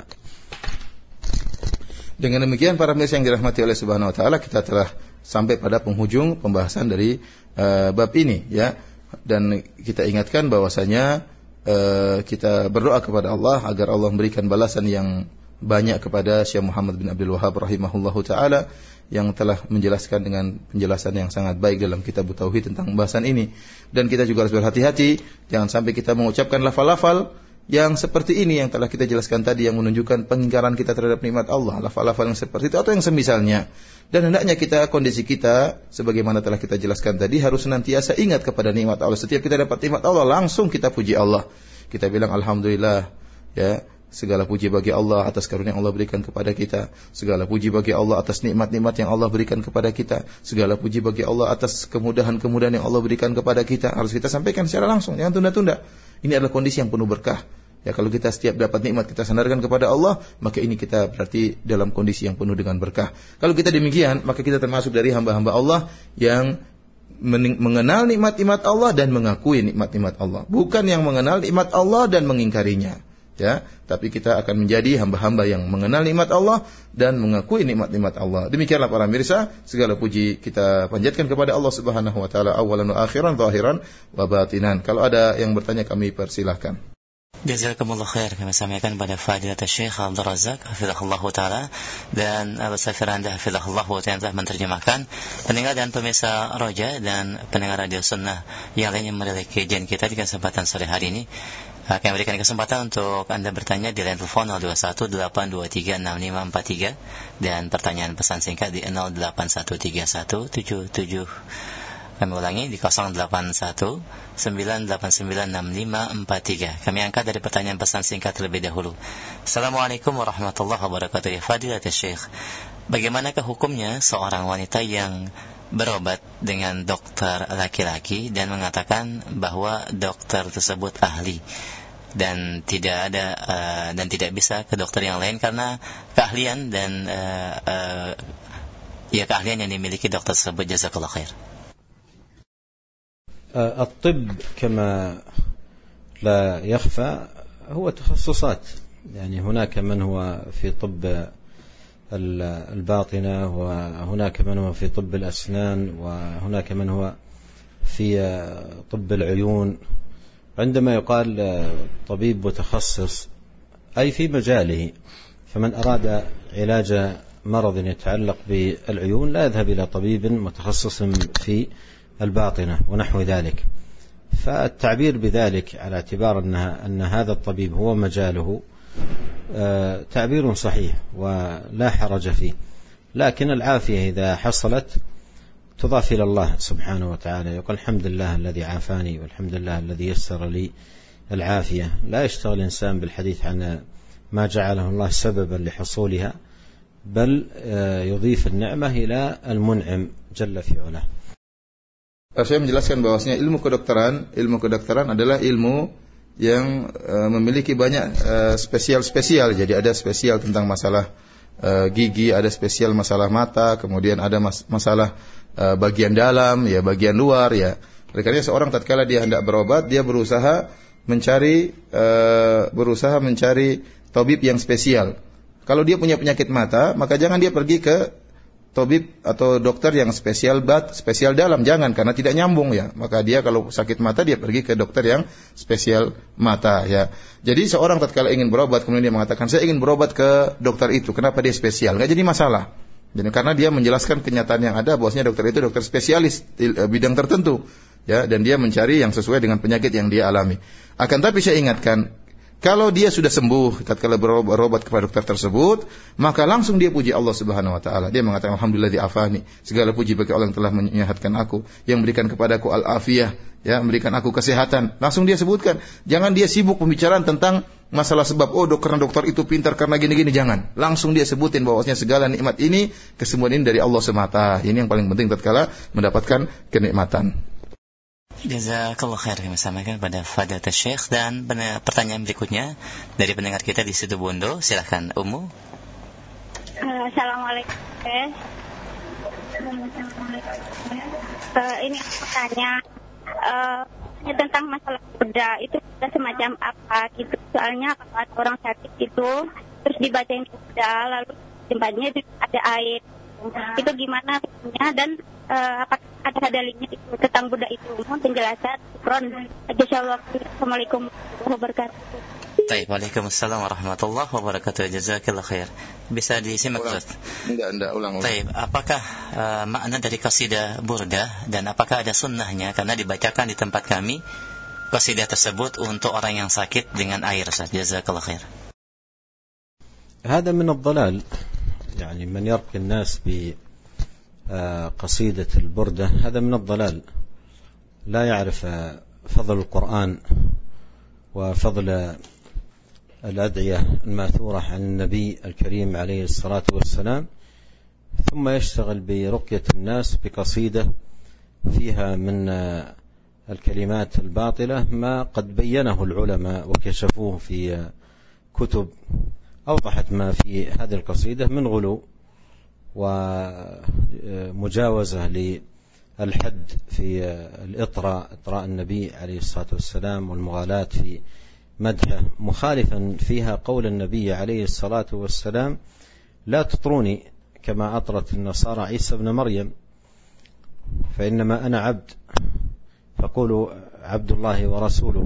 Dengan demikian para pemirsa yang dirahmati oleh Subhanahu wa taala, kita telah sampai pada penghujung pembahasan dari uh, bab ini ya. Dan kita ingatkan bahwasanya uh, kita berdoa kepada Allah agar Allah memberikan balasan yang banyak kepada Syekh Muhammad bin Abdul Wahhab rahimahullahu taala yang telah menjelaskan dengan penjelasan yang sangat baik dalam kitab Tauhid tentang pembahasan ini. Dan kita juga harus berhati-hati jangan sampai kita mengucapkan lafal-lafal yang seperti ini yang telah kita jelaskan tadi, yang menunjukkan pengingkaran kita terhadap nikmat Allah, lafal-lafal yang seperti itu atau yang semisalnya. Dan hendaknya kita, kondisi kita sebagaimana telah kita jelaskan tadi, harus senantiasa ingat kepada nikmat Allah. Setiap kita dapat nikmat Allah, langsung kita puji Allah. Kita bilang alhamdulillah, ya, segala puji bagi Allah atas karunia yang Allah berikan kepada kita. Segala puji bagi Allah atas nikmat-nikmat yang Allah berikan kepada kita. Segala puji bagi Allah atas kemudahan-kemudahan yang Allah berikan kepada kita. Harus kita sampaikan secara langsung, jangan tunda-tunda. Ini adalah kondisi yang penuh berkah. Ya, kalau kita setiap dapat nikmat kita sandarkan kepada Allah, maka ini kita berarti dalam kondisi yang penuh dengan berkah. Kalau kita demikian, maka kita termasuk dari hamba-hamba Allah yang mengenal nikmat-nikmat Allah dan mengakui nikmat-nikmat Allah. Bukan yang mengenal nikmat Allah dan mengingkarinya. Ya, tapi kita akan menjadi hamba-hamba yang mengenal nikmat Allah dan mengakui nikmat-nikmat Allah. Demikianlah para mirsa, segala puji kita panjatkan kepada Allah Subhanahu wa taala awalan wa akhiran, zahiran wa batinan. Kalau ada yang bertanya kami persilahkan. Jazakumullah khair, kami sampaikan pada Fadilat Syekh Abdul Razak hafizahullah taala dan Abu Safir Anda hafizahullah taala telah menerjemahkan. Pendengar dan pemirsa Roja dan pendengar Radio Sunnah yang lainnya memiliki kajian kita di kesempatan sore hari ini. Kami berikan kesempatan untuk Anda bertanya di line telepon nol dua satu delapan dua tiga enam lima empat tiga dan pertanyaan pesan singkat di nol delapan satu tiga satu tujuh tujuh Kami ulangi di nol delapan satu sembilan delapan sembilan enam lima empat tiga. Kami angkat dari pertanyaan pesan singkat terlebih dahulu. Assalamualaikum warahmatullahi wabarakatuh. Ya Fadilatul Syekh, bagaimanakah hukumnya seorang wanita yang berobat dengan dokter laki-laki dan mengatakan bahwa dokter tersebut ahli dan tidak ada uh, dan tidak bisa ke dokter yang lain karena keahlian dan uh, uh, ya keahlian yang dimiliki dokter tersebut? Jazakallah khair. الطب كما لا يخفى هو تخصصات، يعني هناك من هو في طب الباطنة، وهناك من هو في طب الأسنان، وهناك من هو في طب العيون. عندما يقال طبيب متخصص أي في مجاله، فمن أراد علاج مرض يتعلق بالعيون لا يذهب إلى طبيب متخصص في الباطنة ونحو ذلك. فالتعبير بذلك على اعتبار أنها أن هذا الطبيب هو مجاله تعبير صحيح ولا حرج فيه، لكن العافية إذا حصلت تضاف إلى الله سبحانه وتعالى، يقول الحمد لله الذي عافاني والحمد لله الذي يسر لي العافية. لا يشتغل الإنسان بالحديث عن ما جعله الله سببا لحصولها، بل يضيف النعمة إلى المنعم جل في علاه. Saya menjelaskan bahwasanya ilmu kedokteran, ilmu kedokteran adalah ilmu yang uh, memiliki banyak uh, spesial-spesial. Jadi ada spesial tentang masalah uh, gigi, ada spesial masalah mata, kemudian ada mas- masalah uh, bagian dalam, ya bagian luar, ya. Oleh karena seorang tatkala dia hendak berobat, dia berusaha mencari uh, berusaha mencari tabib yang spesial. Kalau dia punya penyakit mata, maka jangan dia pergi ke tabib atau dokter yang spesial bat, spesial dalam, jangan, karena tidak nyambung, ya. Maka dia kalau sakit mata dia pergi ke dokter yang spesial mata, ya. Jadi seorang tatkala ingin berobat kemudian dia mengatakan saya ingin berobat ke dokter itu, kenapa dia spesial? Enggak jadi masalah. Jadi karena dia menjelaskan kenyataan yang ada bahwasanya dokter itu dokter spesialis bidang tertentu, ya, dan dia mencari yang sesuai dengan penyakit yang dia alami. Akan tapi saya ingatkan, kalau dia sudah sembuh tatkala berobat kepada dokter tersebut, maka langsung dia puji Allah Subhanahu wa taala. Dia mengatakan alhamdulillah afani, segala puji bagi Allah yang telah menyehatkan aku, yang memberikan kepadaku al-afiyah, ya, memberikan aku kesehatan. Langsung dia sebutkan. Jangan dia sibuk pembicaraan tentang masalah sebab, oh dokter dokter itu pintar karena gini-gini, jangan. Langsung dia sebutin bahwasanya segala nikmat ini, kesembuhan ini dari Allah semata. Ini yang paling penting tatkala mendapatkan kenikmatan. Jazakallah khair, kami sampaikan pada Fadilatul Syekh. Dan pertanyaan berikutnya dari pendengar kita di situ Bondo. Silakan Ummu. Assalamualaikum. Uh, ini aku tanya uh, tentang masalah burda itu semacam apa gitu. Soalnya kalau ada orang sakit itu terus dibacain burda lalu tempatnya itu ada air. Itu gimana hukumnya dan uh, apakah ada dalilnya itu tentang burda itu? Mohon penjelasan. Assalamualaikum warahmatullahi wabarakatuh. Baik, waalaikumsalam warahmatullahi wabarakatuh. Jazakallah khair. Bisa disimak Ustaz? Enggak, enggak, ulang. Baik, apakah uh, makna dari qasidah burda dan apakah ada sunnahnya? Karena dibacakan di tempat kami qasidah tersebut untuk orang yang sakit dengan air, Ustaz. Jazakallah khair. هذا من الضلال، يعني من يرقي الناس بقصيدة البردة هذا من الضلال، لا يعرف فضل القرآن وفضل الأدعية الماثورة عن النبي الكريم عليه الصلاة والسلام، ثم يشتغل برقية الناس بقصيدة فيها من الكلمات الباطلة ما قد بينه العلماء وكشفوه في كتب أوضحت ما في هذه القصيدة من غلو ومجاوزة للحد في الإطراء إطراء النبي عليه الصلاة والسلام والمغالاة في مدحه، مخالفا فيها قول النبي عليه الصلاة والسلام لا تطروني كما أطرت النصارى عيسى ابن مريم فإنما أنا عبد فقولوا عبد الله ورسوله.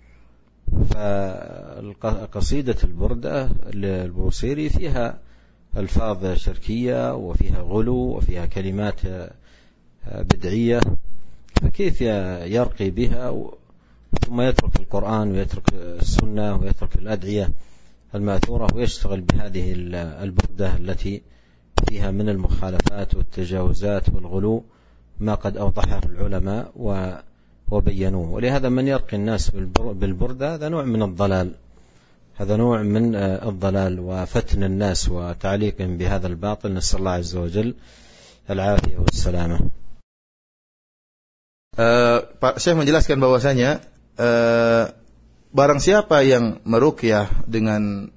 فقصيدة البردة للبوصيري فيها ألفاظ شركية وفيها غلو وفيها كلمات بدعية، فكيف يرقي بها ثم يترك القرآن ويترك السنة ويترك الأدعية الماثورة ويشتغل بهذه البردة التي فيها من المخالفات والتجاوزات والغلو ما قد أوضحه العلماء وبينوه. ولهذا من يرقي الناس بالبردة هذا نوع من الضلال هذا نوع من الضلال وفتن الناس وتعليقهم بهذا الباطل. نسأل الله عز وجل العافية والسلامة. Uh, Pak Syekh menjelaskan bahwasanya uh, barang siapa yang meruqyah dengan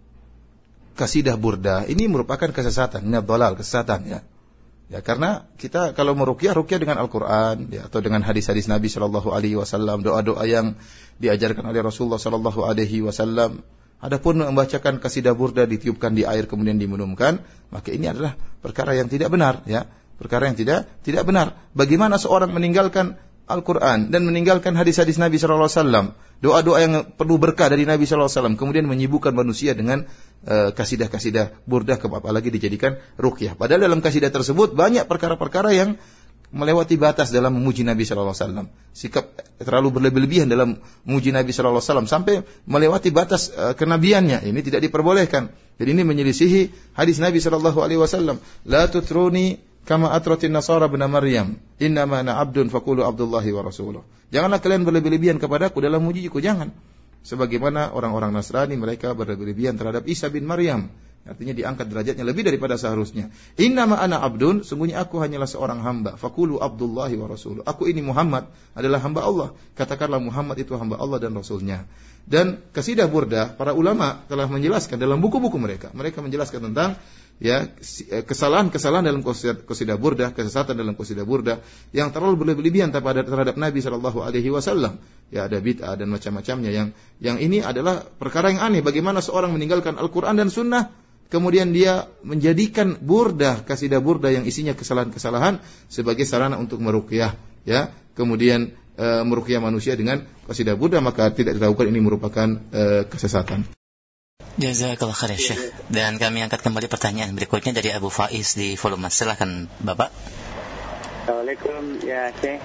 kasidah burda ini merupakan kesesatan, ini dhalal, kesesatan ya. Ya karena kita kalau meruqyah ruqyah dengan Al-Qur'an ya, atau dengan hadis-hadis Nabi sallallahu alaihi wasallam, doa-doa yang diajarkan oleh Rasulullah sallallahu alaihi wasallam. Adapun membacakan kasidah burda ditiupkan di air kemudian diminumkan, maka ini adalah perkara yang tidak benar ya, perkara yang tidak tidak benar. Bagaimana seorang meninggalkan Al-Quran dan meninggalkan hadis-hadis Nabi sallallahu alaihi wasallam, doa-doa yang penuh berkah dari Nabi sallallahu alaihi wasallam, kemudian menyibukkan manusia dengan uh, kasidah-kasidah burdah, apalagi dijadikan ruqyah. Padahal dalam kasidah tersebut banyak perkara-perkara yang melewati batas dalam memuji Nabi sallallahu alaihi wasallam. Sikap terlalu berlebih-lebihan dalam memuji Nabi sallallahu alaihi wasallam sampai melewati batas uh, kenabiannya. Ini tidak diperbolehkan. Jadi ini menyelisihi hadis Nabi sallallahu alaihi wasallam. La tutruni kama atratin nasara bin Maryam, innama ana abdun faqulu abdullahi wa rasuluh. Janganlah kalian berlebih-lebihan kepadaku dalam mujiku, jangan. Sebagaimana orang-orang Nasrani mereka berlebih-lebihan terhadap Isa bin Maryam. Artinya diangkat derajatnya lebih daripada seharusnya. Innama ana abdun, sungguhnya aku hanyalah seorang hamba. Faqulu abdullahi wa rasuluh. Aku ini Muhammad adalah hamba Allah. Katakanlah Muhammad itu hamba Allah dan Rasulnya. Dan kasidah burda, para ulama telah menjelaskan dalam buku-buku mereka. Mereka menjelaskan tentang ya kesalahan-kesalahan dalam qasidah burdah, kesesatan dalam qasidah burdah yang terlalu berlebihan terhadap, terhadap Nabi sallallahu alaihi wasallam. Ya ada bid'ah dan macam-macamnya yang yang ini adalah perkara yang aneh. Bagaimana seorang meninggalkan Al-Qur'an dan Sunnah kemudian dia menjadikan burdah, kasidah burdah yang isinya kesalahan-kesalahan sebagai sarana untuk meruqyah, ya. Kemudian e, meruqyah manusia dengan kasidah burdah, maka tidak dilakukan, ini merupakan e, kesesatan. Jazakallah khair Syekh. Dan kami angkat kembali pertanyaan berikutnya dari Abu Faiz di volume. Silakan Bapak. Assalamualaikum ya Syekh.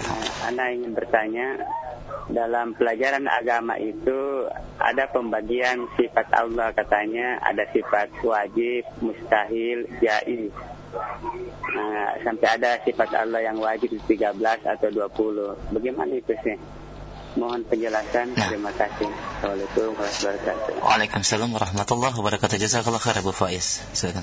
Ana ingin bertanya, dalam pelajaran agama itu ada pembagian sifat Allah, katanya ada sifat wajib, mustahil, jaiz. Nah, sampai ada sifat Allah yang wajib tiga belas atau dua puluh. Bagaimana itu sih? Mohon penjelasan. Nah. Terima kasih. Assalamualaikum warahmatullahi wabarakatuh. Waalaikumsalam warahmatullahi wabarakatuh. Jazakallah khair Abu Faiz. Silakan.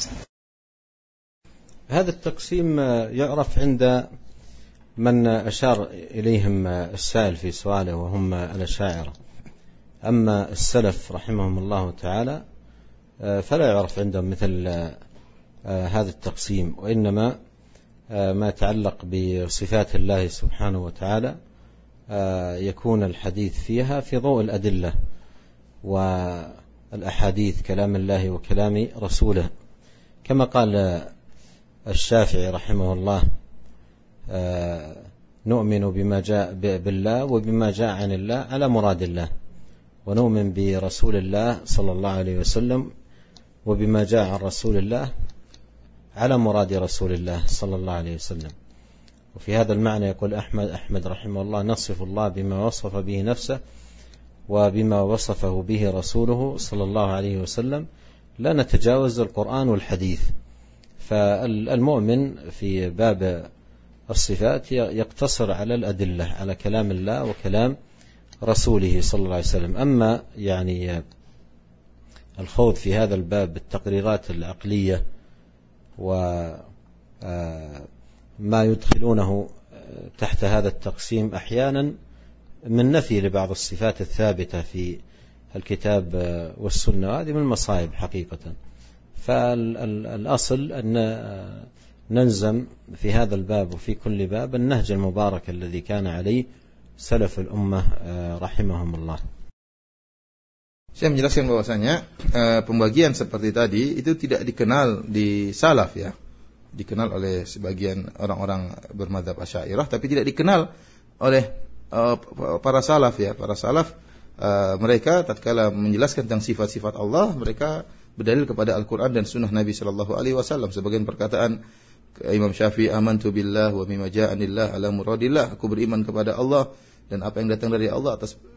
هذا التقسيم يعرف عند من أشار إليهم السائل في سؤاله وهم الأشاعرة. أما السلف رحمهم الله تعالى فلا يعرف عندهم مثل هذا التقسيم، وإنما ما يتعلق بصفات الله سبحانه وتعالى يكون الحديث فيها في ضوء الأدلة والأحاديث، كلام الله وكلام رسوله، كما قال الشافعي رحمه الله نؤمن بما جاء بالله وبما جاء عن الله على مراد الله، ونؤمن برسول الله صلى الله عليه وسلم وبما جاء عن رسول الله على مراد رسول الله صلى الله عليه وسلم. وفي هذا المعنى يقول أحمد أحمد رحمه الله نصف الله بما وصف به نفسه وبما وصفه به رسوله صلى الله عليه وسلم، لا نتجاوز القرآن والحديث. فالمؤمن في باب الصفات يقتصر على الأدلة، على كلام الله وكلام رسوله صلى الله عليه وسلم. أما يعني الخوض في هذا الباب بالتقريرات العقلية وما يدخلونه تحت هذا التقسيم أحيانا من نفي لبعض الصفات الثابتة في الكتاب والسنة، هذه من المصائب حقيقة. فالأصل أن ننزم في هذا الباب وفي كل باب النهج المبارك الذي كان عليه سلف الأمة رحمهم الله. Saya menjelaskan bahwasanya uh, pembagian seperti tadi itu tidak dikenal di salaf ya. Dikenal oleh sebagian orang-orang bermadzhab Asy'ariyah, tapi tidak dikenal oleh uh, para salaf ya. Para salaf uh, mereka tatkala menjelaskan tentang sifat-sifat Allah, mereka berdalil kepada Al-Quran dan Sunnah Nabi Sallallahu Alaihi Wasallam. Sebagian perkataan Imam Syafi'i, amantu billah wa mimma ja'anillah ala muradillah, aku beriman kepada Allah dan apa yang datang dari Allah atas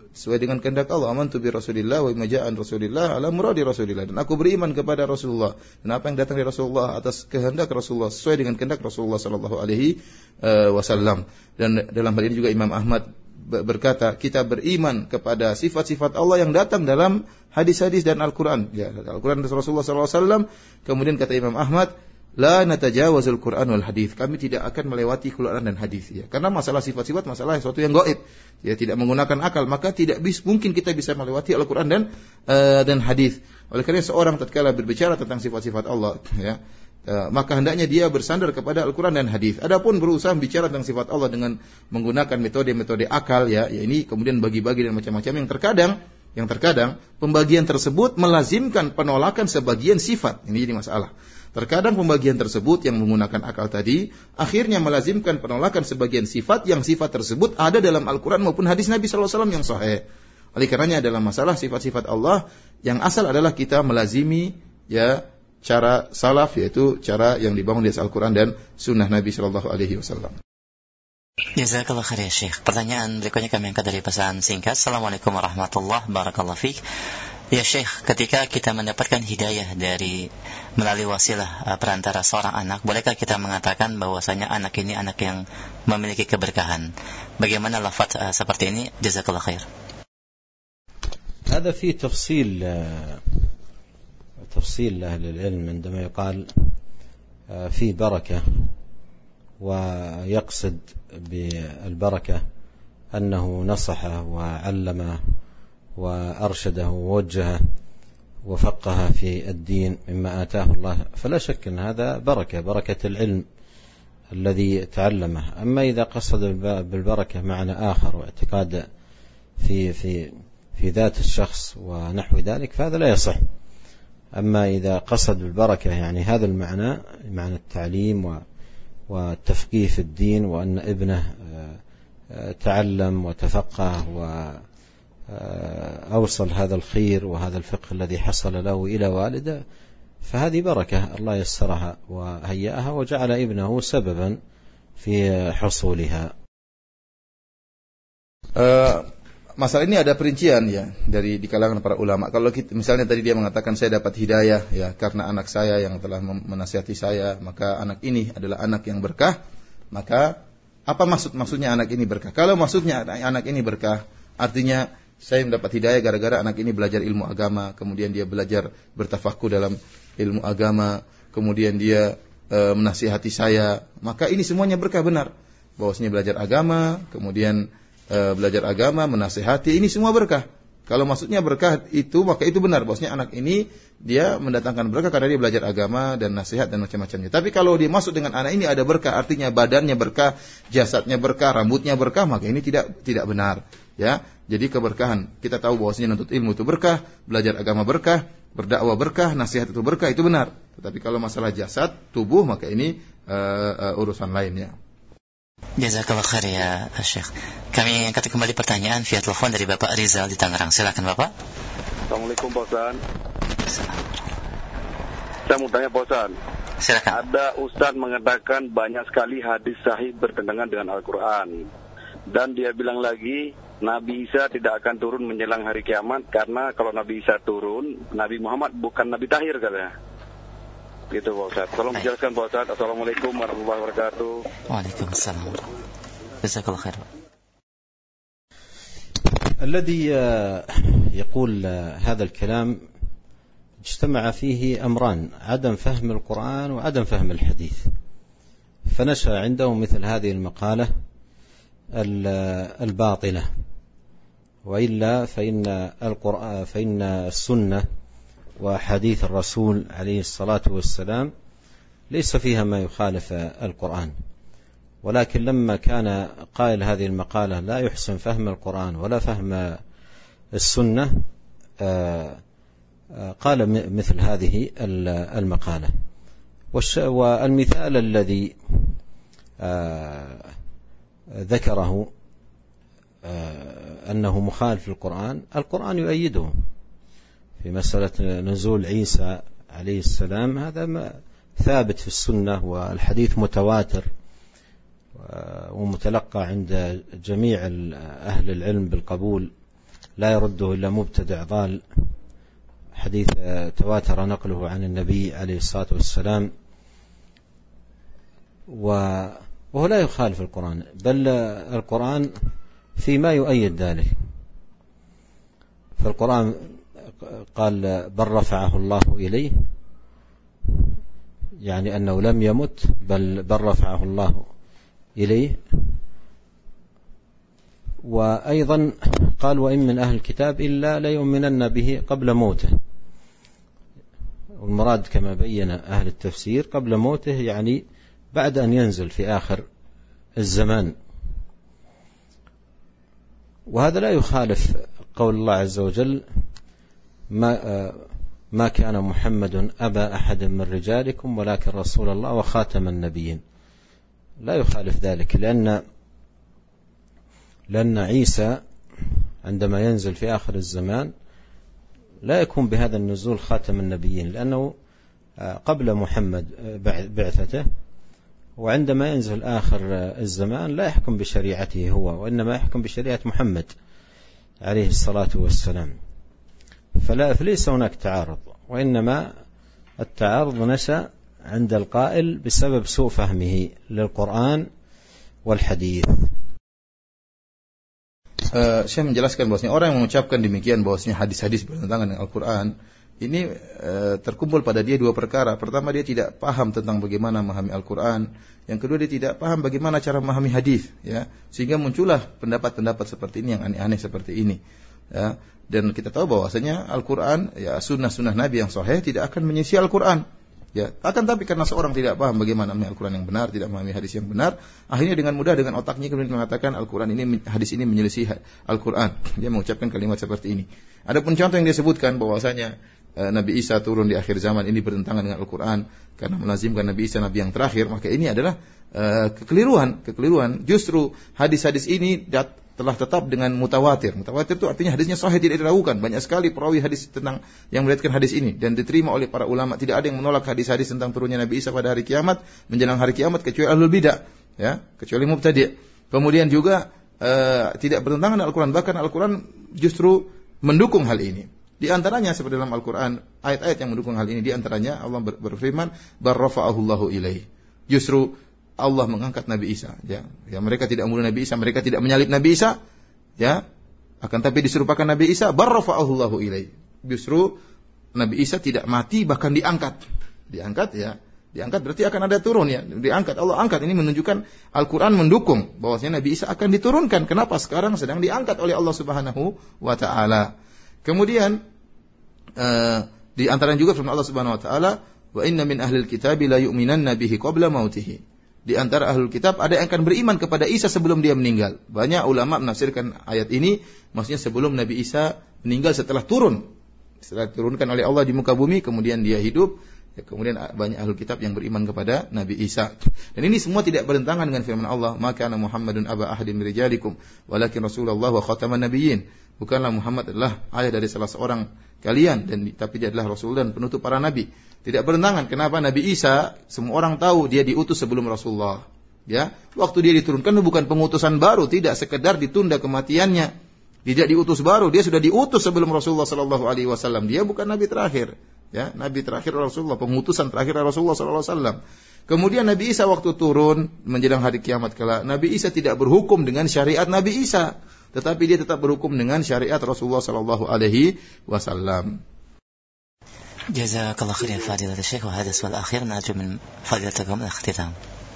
sesuai dengan kehendak Allah. Amantu bi Rasulillah wa bima ja'an Rasulillah ala muradi Rasulillah. Dan aku beriman kepada Rasulullah dan apa yang datang dari Rasulullah atas kehendak Rasulullah, sesuai dengan kehendak Rasulullah sallallahu alaihi wasallam. Dan dalam hal ini juga Imam Ahmad berkata, kita beriman kepada sifat-sifat Allah yang datang dalam hadis-hadis dan Al-Quran. Ya, Al-Quran dari Rasulullah sallallahu alaihi wasallam. Kemudian kata Imam Ahmad, la natajawazul Quran wal hadis. Kami tidak akan melewati Quran dan hadis. Ya, karena masalah sifat-sifat masalah sesuatu yang gaib. Ya, tidak menggunakan akal, maka tidak bis, mungkin kita bisa melewati Al-Quran dan uh, dan hadis. Oleh karena seorang tatkala berbicara tentang sifat-sifat Allah, ya, Uh, maka hendaknya dia bersandar kepada Al-Quran dan hadis. Adapun berusaha bicara tentang sifat Allah dengan menggunakan metode-metode akal, ya, ya ini kemudian bagi-bagi dan macam-macam yang terkadang, yang terkadang pembagian tersebut melazimkan penolakan sebagian sifat. Ini jadi masalah. Terkadang pembagian tersebut yang menggunakan akal tadi akhirnya melazimkan penolakan sebagian sifat yang sifat tersebut ada dalam Al-Quran maupun hadis Nabi sallallahu alaihi wasallam yang sahih. Oleh karenanya dalam masalah sifat-sifat Allah yang asal adalah kita melazimi, ya, cara salaf, yaitu cara yang dibangun di atas Al-Quran dan Sunnah Nabi Sallallahu Alaihi Wasallam. Jazakallah khair ya Syekh. Pertanyaan berikutnya kami angkat dari pesan singkat. Assalamualaikum warahmatullahi wabarakatuh. Ya Syekh, ketika kita mendapatkan hidayah dari melalui wasilah uh, perantara seorang anak, bolehkah kita mengatakan bahwasanya anak ini anak yang memiliki keberkahan? Bagaimana lafaz uh, seperti ini? Jazakallah khair. Ada fi tafsil uh... تفصيل أهل العلم عندما يقال في بركة ويقصد بالبركة أنه نصحه وعلمه وأرشده ووجهه وفقه في الدين مما آتاه الله، فلا شك أن هذا بركة بركة العلم الذي تعلمه. أما إذا قصد بالبركة معنى آخر واعتقاد في في في ذات الشخص ونحو ذلك فهذا لا يصح. أما إذا قصد بالبركة يعني هذا المعنى، معنى التعليم والتفقيه في الدين، وأن ابنه تعلم وتفقه وأوصل هذا الخير وهذا الفقه الذي حصل له إلى والده، فهذه بركة الله يسرها وهيئها وجعل ابنه سببا في حصولها. Uh... Masalah ini ada perincian, ya, dari di kalangan para ulama. Kalau kita, misalnya tadi dia mengatakan saya dapat hidayah, ya, karena anak saya yang telah menasihati saya, maka anak ini adalah anak yang berkah. Maka apa maksud maksudnya anak ini berkah? Kalau maksudnya anak ini berkah, artinya saya mendapat hidayah gara-gara anak ini belajar ilmu agama, kemudian dia belajar bertafakuh dalam ilmu agama, kemudian dia e, menasihati saya, maka ini semuanya berkah, benar. Bahwasanya belajar agama, kemudian belajar agama, menasihati, ini semua berkah. Kalau maksudnya berkah itu, maka itu benar. Bahwasanya anak ini dia mendatangkan berkah karena dia belajar agama dan nasihat dan macam-macamnya. Tapi kalau dia masuk dengan anak ini ada berkah, artinya badannya berkah, jasadnya berkah, rambutnya berkah, maka ini tidak tidak benar. Ya, jadi keberkahan kita tahu bahwasanya nuntut ilmu itu berkah, belajar agama berkah, berdakwah berkah, nasihat itu berkah, itu benar. Tetapi kalau masalah jasad, tubuh, maka ini uh, uh, urusan lainnya. Jazakallah khair ya Syekh. Kami angkat kembali pertanyaan via telepon dari Bapak Rizal di Tangerang. Silakan Bapak. Assalamualaikum Pak Ustaz. Saya mau tanya Pak Ustaz. Silakan. Ada Ustaz mengatakan banyak sekali hadis sahih bertentangan dengan Al-Quran. Dan dia bilang lagi Nabi Isa tidak akan turun menjelang hari kiamat, karena kalau Nabi Isa turun, Nabi Muhammad bukan Nabi Tahir katanya. Gitu Pak Ustaz. Tolong menjelaskan Pak Ustaz. Assalamualaikum warahmatullahi wabarakatuh. Waalaikumsalam. Jazakallah khair. الذي يقول هذا الكلام اجتمع فيه أمران: عدم فهم القرآن وعدم فهم الحديث، فنشأ عنده مثل هذه المقالة الباطلة. وإلا فإن القرآن فإن السنة وحديث الرسول عليه الصلاة والسلام ليس فيها ما يخالف القرآن، ولكن لما كان قائل هذه المقالة لا يحسن فهم القرآن ولا فهم السنة قال مثل هذه المقالة. والمثال الذي ذكره أنه مخالف القرآن، القرآن يؤيده في مسألة نزول عيسى عليه السلام، هذا ثابت في السنة والحديث متواتر ومتلقى عند جميع أهل العلم بالقبول لا يرده إلا مبتدع ضال، حديث تواتر نقله عن النبي عليه الصلاة والسلام، وهو لا يخالف القرآن، بل القرآن فيما يؤيد ذلك. فالقرآن قال بل رفعه الله إليه، يعني أنه لم يمت، بل بل رفعه الله إليه. وأيضا قال وإن من أهل الكتاب إلا ليؤمنن به قبل موته. والمراد كما بين أهل التفسير قبل موته يعني بعد أن ينزل في آخر الزمان. وهذا لا يخالف قول الله عز وجل ما ما كان محمد أبا أحد من رجالكم ولكن رسول الله وخاتم النبيين. لا يخالف ذلك، لأن لأن عيسى عندما ينزل في آخر الزمان لا يكون بهذا النزول خاتم النبيين، لأنه قبل محمد بعثته، وعندما ينزل آخر الزمان لا يحكم بشريعته هو، وإنما يحكم بشريعة محمد عليه الصلاة والسلام. فلا فليس هناك تعارض، وإنما التعارض نشأ عند القائل بسبب سوء فهمه للقرآن والحديث. Uh, saya menjelaskan bahwasanya orang yang mengucapkan demikian bahwasanya hadis-hadis bertentangan dengan Al-Quran ini uh, terkumpul pada dia dua perkara. Pertama, dia tidak paham tentang bagaimana memahami Al-Quran. Yang kedua, dia tidak paham bagaimana cara memahami hadis, ya, sehingga muncullah pendapat-pendapat seperti ini yang aneh-aneh seperti ini, ya. Dan kita tahu bahwasanya Al-Quran, ya, sunnah-sunnah Nabi yang sahih tidak akan menyisi Al-Quran. Ya, akan tapi karena seorang tidak paham bagaimana memahami Al-Quran yang benar, tidak memahami hadis yang benar, akhirnya dengan mudah dengan otaknya kemudian mengatakan Al-Quran ini, hadis ini menyelisih Al-Quran. Dia mengucapkan kalimat seperti ini. Adapun contoh yang dia sebutkan bahwasanya e, Nabi Isa turun di akhir zaman ini bertentangan dengan Al-Quran karena melazimkan Nabi Isa Nabi yang terakhir, maka ini adalah e, kekeliruan, kekeliruan. Justru hadis-hadis ini dat, telah tetap dengan mutawatir. Mutawatir itu artinya hadisnya sahih, tidak diragukan. Banyak sekali perawi hadis tentang yang meriwayatkan hadis ini dan diterima oleh para ulama. Tidak ada yang menolak hadis-hadis tentang turunnya Nabi Isa pada hari kiamat, menjelang hari kiamat, kecuali ahlul bidah, ya, kecuali mubtadi'. Kemudian juga uh, tidak bertentangan dengan Al-Quran, bahkan Al-Quran justru mendukung hal ini. Di antaranya seperti dalam Al-Quran, ayat-ayat yang mendukung hal ini, di antaranya Allah ber- berfirman, barrafa'ahullahu ilaih. Justru Allah mengangkat Nabi Isa, ya. Ya, mereka tidak membunuh Nabi Isa, mereka tidak menyalib Nabi Isa, ya. Akan tapi diserupakan Nabi Isa, barrafa'ahullahu ilaih. Justru Nabi Isa tidak mati, bahkan diangkat. Diangkat, ya. Diangkat berarti akan ada turun, ya. Diangkat, Allah angkat. Ini menunjukkan Al-Quran mendukung bahwasanya Nabi Isa akan diturunkan. Kenapa? Sekarang sedang diangkat oleh Allah Subhanahu wa taala. Kemudian uh, di antara juga firman Allah Subhanahu wa taala, wa inna min ahlil kitabi la yu'minanna bihi qabla mautihi. Di antara ahlul kitab ada yang akan beriman kepada Isa sebelum dia meninggal. Banyak ulama menafsirkan ayat ini maksudnya sebelum Nabi Isa meninggal, setelah turun, setelah turunkan oleh Allah di muka bumi, kemudian dia hidup, ya, kemudian banyak ahlul kitab yang beriman kepada Nabi Isa. Dan ini semua tidak bertentangan dengan firman Allah, maka ana Muhammadun aba ahadin min rijalikum walakin Rasulullah wa khataman nabiyyin. Bukanlah Muhammad adalah ayah dari salah seorang kalian, dan tapi dia adalah Rasul dan penutup para nabi. Tidak bertentangan. Kenapa? Nabi Isa semua orang tahu dia diutus sebelum Rasulullah. Ya, waktu dia diturunkan bukan pengutusan baru, tidak sekedar ditunda kematiannya. Tidak diutus baru, dia sudah diutus sebelum Rasulullah sallallahu alaihi wasallam. Dia bukan nabi terakhir. Ya, nabi terakhir Rasulullah, pengutusan terakhir Rasulullah sallallahu alaihi wasallam. Kemudian Nabi Isa waktu turun menjelang hari kiamat kelak, Nabi Isa tidak berhukum dengan syariat Nabi Isa, tetapi dia tetap berhukum dengan syariat Rasulullah sallallahu alaihi wasallam. جزاك الله خير يا فضيلة الشيخ. وهذا السؤال الأخير نرجو من فضيلتكم الاختتام.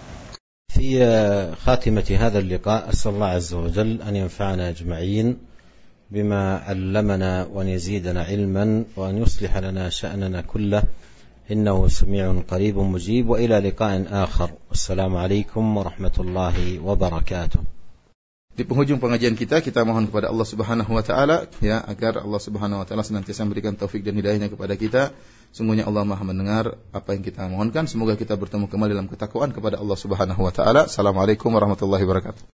في خاتمة هذا اللقاء أسأل الله عز وجل أن ينفعنا أجمعين بما علمنا وأن يزيدنا علما وأن يصلح لنا شأننا كله إنه سميع قريب مجيب. وإلى لقاء آخر. والسلام عليكم ورحمة الله وبركاته. Di penghujung pengajian kita, kita mohon kepada Allah Subhanahu wa taala, ya, agar Allah Subhanahu wa taala senantiasa memberikan taufik dan hidayahnya kepada kita. Sungguhnya Allah Maha mendengar apa yang kita mohonkan. Semoga kita bertemu kembali dalam ketakwaan kepada Allah Subhanahu wa taala. Assalamualaikum warahmatullahi wabarakatuh.